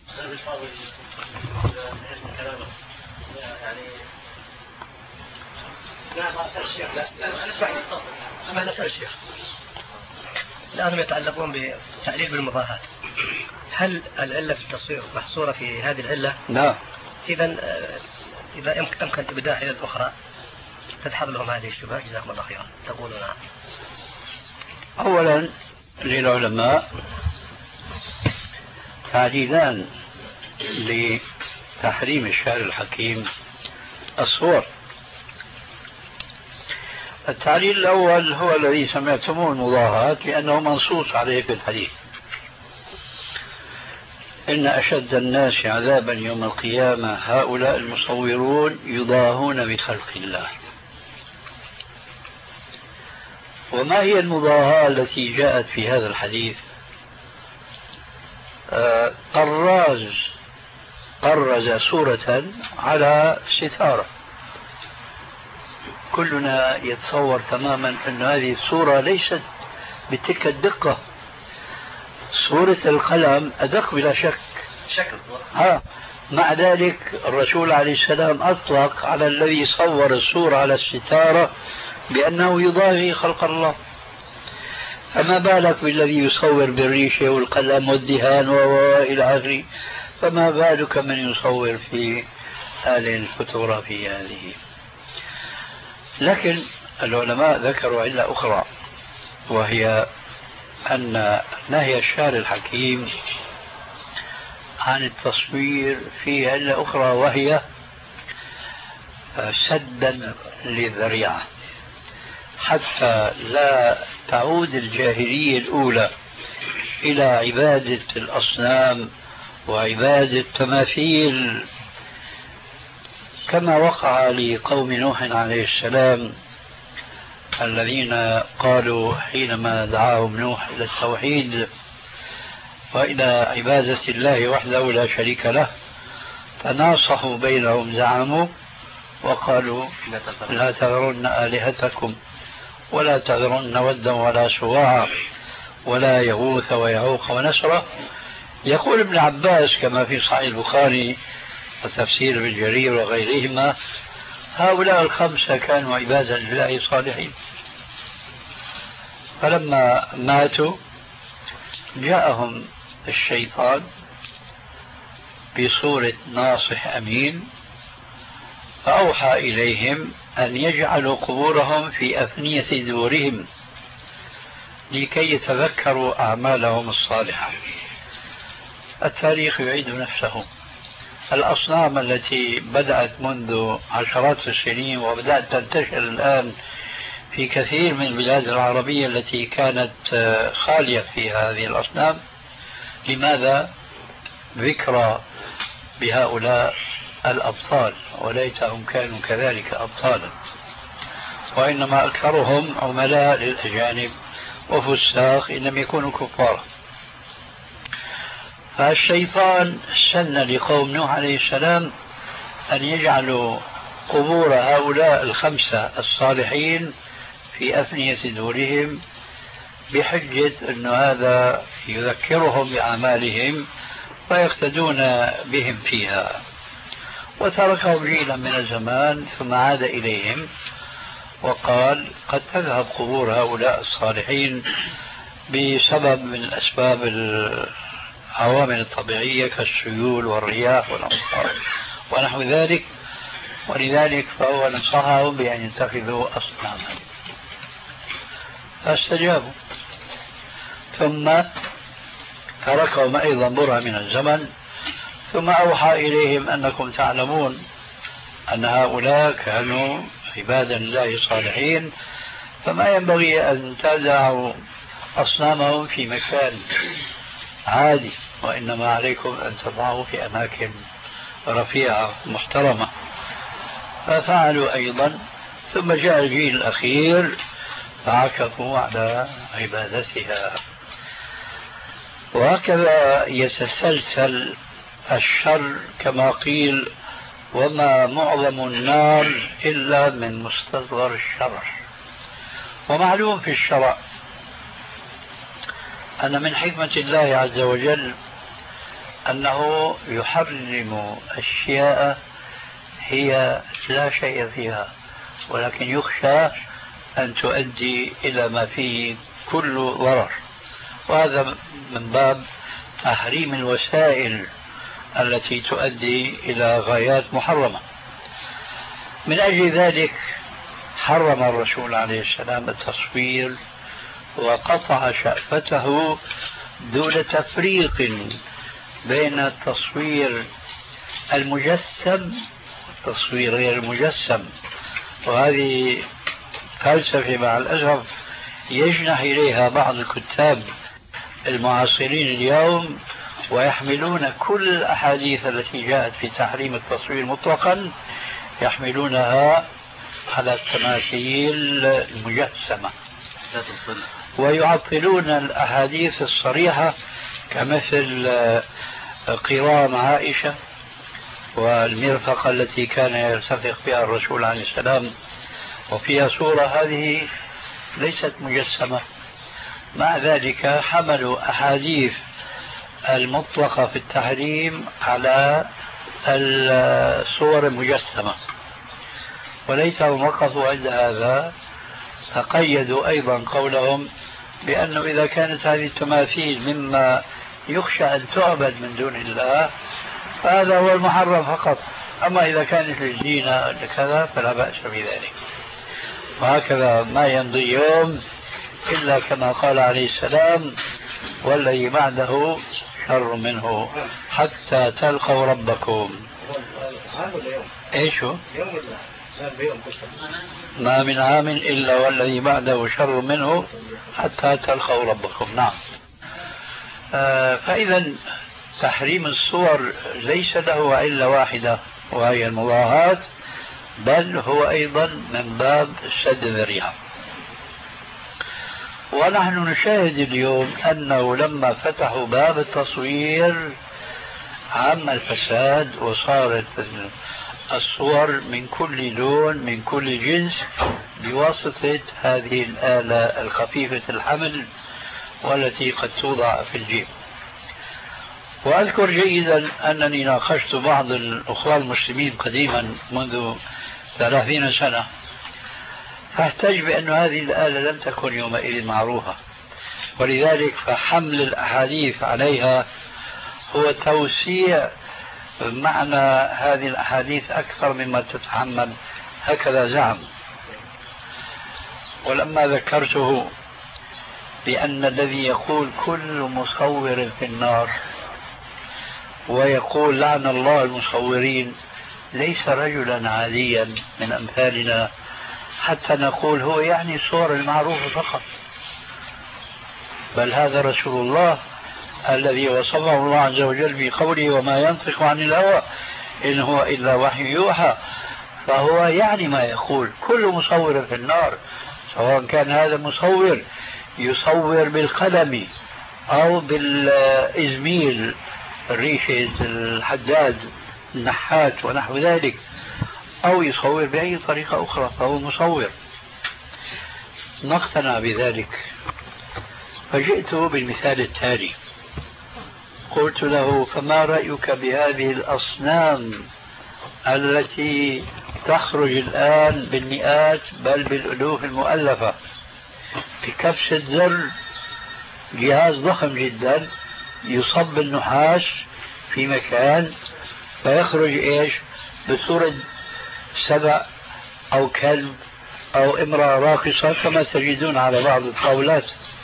الآن يتعلقون بتعليل بالمضاهات. هل العلة في التصوير محصورة في هذه العلة؟ لا. إذا إذا يمكن أمكن إبداع إلى الأخرى تدحض لهم هذه الشبهة. جزاكم الله خيرا. تقولون نعم. أولا للعلماء تعليلان لتحريم الشارع الحكيم الصور. التعليل الأول هو الذي سمعتموه المضاهات، لأنه منصوص عليه في الحديث: إن أشد الناس عذابا يوم القيامة هؤلاء المصورون يضاهون بخلق الله. وما هي المضاهاة التي جاءت في هذا الحديث؟ آه قراز قرز صورة على ستارة. كلنا يتصور تماما أن هذه الصورة ليست بتلك الدقة. صورة القلم أدق بلا شك. شكل. ها. مع ذلك الرسول عليه السلام أطلق على الذي صور الصورة على الستارة بأنه يضاهي خلق الله، فما بالك بالذي يصور بالريشة والقلم والدهان وإلى آخره، فما بالك من يصور في هذه الفوتوغرافية هذه. لكن العلماء ذكروا علة أخرى، وهي أن نهي الشارع الحكيم عن التصوير فيه علة أخرى، وهي سدا للذريعة، حتى لا تعود الجاهلية الأولى إلى عبادة الأصنام وعبادة التماثيل، كما وقع لقوم نوح عليه السلام الذين قالوا حينما دعاهم نوح إلى التوحيد وإلى عبادة الله وحده لا شريك له، تناصحوا بينهم زعموا وقالوا لا تذرن آلهتكم ولا تذرن ودا ولا سواعا ولا يغوث ويعوق ونسرا. يقول ابن عباس كما في صحيح البخاري وتفسير ابن جرير وغيرهما: هؤلاء الخمسة كانوا عبادا لله صالحين، فلما ماتوا جاءهم الشيطان بصورة ناصح أمين فأوحى إليهم أن يجعلوا قبورهم في أفنية دورهم لكي يتذكروا أعمالهم الصالحة. التاريخ يعيد نفسه. الأصنام التي بدأت منذ عشرات السنين وبدأت تنتشر الآن في كثير من البلاد العربية التي كانت خالية فيها هذه الأصنام، لماذا؟ ذكرى بهؤلاء الأبطال، وليتهم كانوا كذلك أبطالا، وإنما أكثرهم عملاء للأجانب وفساق إن لم يكونوا كفارا. فالشيطان سن لقوم نوح عليه السلام أن يجعلوا قبور هؤلاء الخمسة الصالحين في أفنية دورهم بحجة أن هذا يذكرهم بأعمالهم ويقتدون بهم فيها، وتركهم جيلا من الزمان ثم عاد إليهم وقال قد تذهب قبور هؤلاء الصالحين بسبب من الأسباب العوامل الطبيعية كالسيول والرياح والأمطار ونحو ذلك، ولذلك فهو نصحهم بأن يتخذوا أصناما فاستجابوا، ثم تركهم أيضا برهة من الزمن، ثم أوحى إليهم أنكم تعلمون أن هؤلاء كانوا عبادا لله صالحين، فما ينبغي أن تدعوا أصنامهم في مكان عادي، وإنما عليكم أن تضعوا في أماكن رفيعة محترمة. ففعلوا أيضا، ثم جاء الجيل الأخير فعكفوا على عبادتها. وهكذا يتسلسل الشر كما قيل: وما معظم النار إلا من مستصغر الشر. ومعلوم في الشرع أن من حكمة الله عز وجل أنه يحرم أشياء هي لا شيء فيها، ولكن يخشى أن تؤدي إلى ما فيه كل ضرر، وهذا من باب تحريم الوسائل التي تؤدي إلى غايات محرمة. من أجل ذلك حرم الرسول عليه السلام التصوير وقطع شأفته دون تفريق بين التصوير المجسم والتصوير غير المجسم. وهذه فلسفة مع الأسف يجنح إليها بعض الكتاب المعاصرين اليوم، ويحملون كل الأحاديث التي جاءت في تحريم التصوير مطلقا يحملونها على التماثيل المجسمة، ويعطلون الأحاديث الصريحة كمثل قرام عائشة والمرفقة التي كان يرتفق بها الرسول عليه السلام وفيها صورة هذه ليست مجسمة. مع ذلك حملوا أحاديث المطلقة في التحريم على الصور المجسمة، وليتهم وقفوا عند هذا، فقيدوا أيضا قولهم بأنه إذا كانت هذه التماثيل مما يخشى أن تعبد من دون الله فهذا هو المحرم فقط، أما إذا كانت للزينة لكذا فلا بأس بذلك. وهكذا ما يمضي يوم إلا كما قال عليه السلام: والذي بعده شر منه حتى تلقوا ربكم. ايش هو؟ ما من عام إلا والذي بعده شر منه حتى تلقوا ربكم. نعم. آه فإذا تحريم الصور ليس له علة واحدة وهي المضاهاة، بل هو أيضا من باب سد الذريعة. ونحن نشاهد اليوم أنه لما فتحوا باب التصوير عم الفساد، وصارت الصور من كل لون من كل جنس بواسطة هذه الآلة الخفيفة الحمل والتي قد توضع في الجيب. وأذكر جيدا أنني ناقشت بعض الأخوة المسلمين قديما منذ ثلاثين سنة، فاحتج بأن هذه الآلة لم تكن يومئذ معروفة، ولذلك فحمل الأحاديث عليها هو توسيع معنى هذه الأحاديث أكثر مما تتحمل، هكذا زعم. ولما ذكرته بأن الذي يقول كل مصور في النار ويقول لعن الله المصورين ليس رجلا عاديا من أمثالنا حتى نقول هو يعني الصور المعروفة فقط، بل هذا رسول الله الذي وصفه الله عز وجل بقوله: وما ينطق عن الهوى إن هو إلا وحي يوحى. فهو يعني ما يقول كل مصور في النار، سواء كان هذا مصور يصور بالقلم أو بالإزميل الريشة الحداد النحات ونحو ذلك، أو يصور بأي طريقة أخرى فهو مصور. نقتنع بذلك. فجئت بالمثال التالي، قلت له: فما رأيك بهذه الأصنام التي تخرج الآن بالمئات بل بالألوف المؤلفة بكبسة زر، جهاز ضخم جدا يصب النحاس في مكان فيخرج إيش بصورة سبع أو كلب أو امرأة راقصة كما تجدون على بعض الطاولات.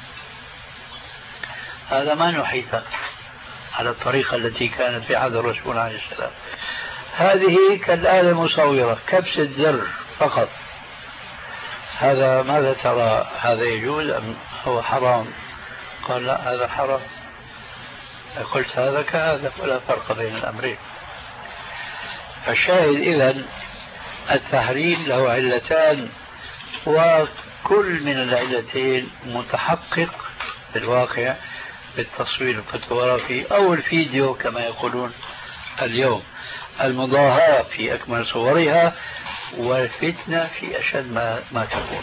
هذا ما نحيط على الطريقة التي كانت في عهد الرسول عليه السلام. هذه كالآلة المصورة كبسة زر فقط. هذا ماذا ترى؟ هذا يجوز أم هو حرام؟ قال: لا، هذا حرام. قلت: هذا كهذا ولا فرق بين الأمرين. فالشاهد إذن التحريم له علتان، وكل من العلتين متحقق في الواقع بالتصوير الفوتوغرافي أو الفيديو كما يقولون اليوم، المضاهاة في أكمل صورها والفتنة في أشد ما, ما تكون.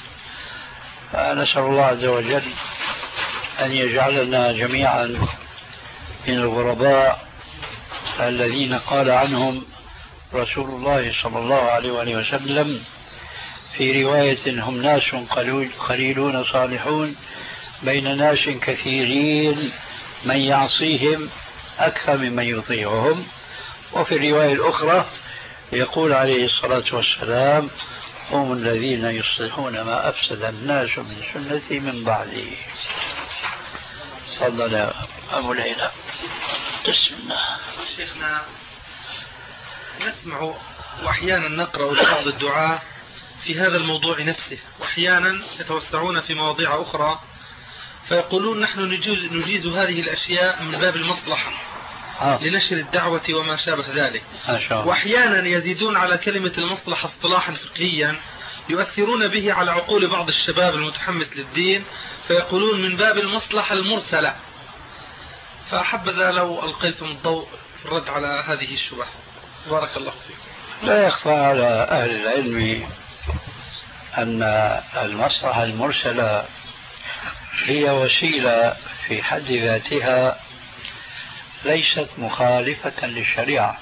فنسأل الله عز وجل أن يجعلنا جميعا من الغرباء الذين قال عنهم رسول الله صلى الله عليه وآله وسلم في رواية: هم ناس قليلون صالحون بين ناس كثيرين من يعصيهم أكثر ممن يطيعهم. وفي الرواية الأخرى يقول عليه الصلاة والسلام: هم الذين يصلحون ما أفسد الناس من سنتي من بعدي. تفضل يا أبو ليلى. بسم الله. شيخنا، نسمع وأحيانا نقرأ لبعض الدعاة في هذا الموضوع نفسه، وأحيانا يتوسعون في مواضيع أخرى فيقولون: نحن نجيز, نجيز هذه الأشياء من باب المصلحة آه. لنشر الدعوة وما شابه ذلك. وأحيانا يزيدون على كلمة المصلحة اصطلاحا فقهيا يؤثرون به على عقول بعض الشباب المتحمس للدين، فيقولون من باب المصلحة المرسلة. فأحبذا لو ألقيتم الضوء في الرد على هذه الشبهة. بارك الله فيكم. لا يخفى على أهل العلم أن المصلحة المرسلة هي وسيلة في حد ذاتها ليست مخالفة للشريعة،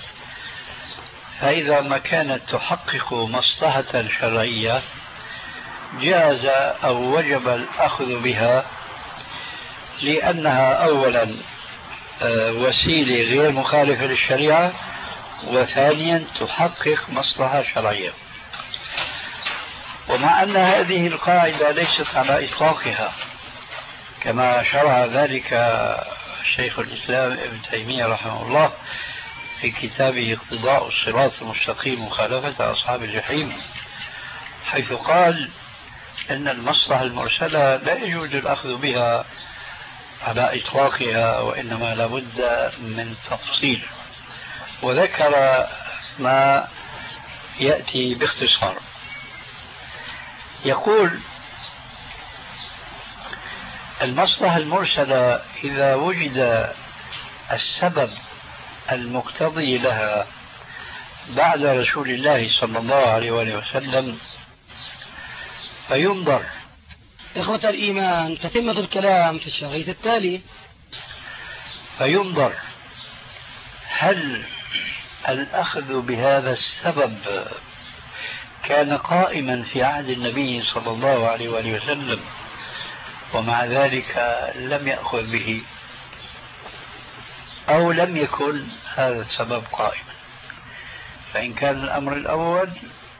فإذا ما كانت تحقق مصلحة شرعية جاز أو وجب الأخذ بها، لأنها أولا وسيلة غير مخالفة للشريعة، وثانيا تحقق مصلحة شرعية. ومع أن هذه القاعدة ليست على إطلاقها كما شرع ذلك شيخ الإسلام ابن تيمية رحمه الله في كتابه اقتضاء الصراط المستقيم مخالفة أصحاب الجحيم، حيث قال أن المصلحة المرسلة لا يجوز الأخذ بها على إطلاقها، وإنما لابد من تفصيل، وذكر ما يأتي باختصار. يقول: المصلحة المرسلة إذا وجد السبب المقتضي لها بعد رسول الله صلى الله عليه وسلم فينظر. إخوة الإيمان، تتمة الكلام في الشريط التالي. فينظر هل الأخذ بهذا السبب كان قائما في عهد النبي صلى الله عليه وآله وسلم ومع ذلك لم يأخذ به، أو لم يكن هذا السبب قائما. فإن كان الأمر الأول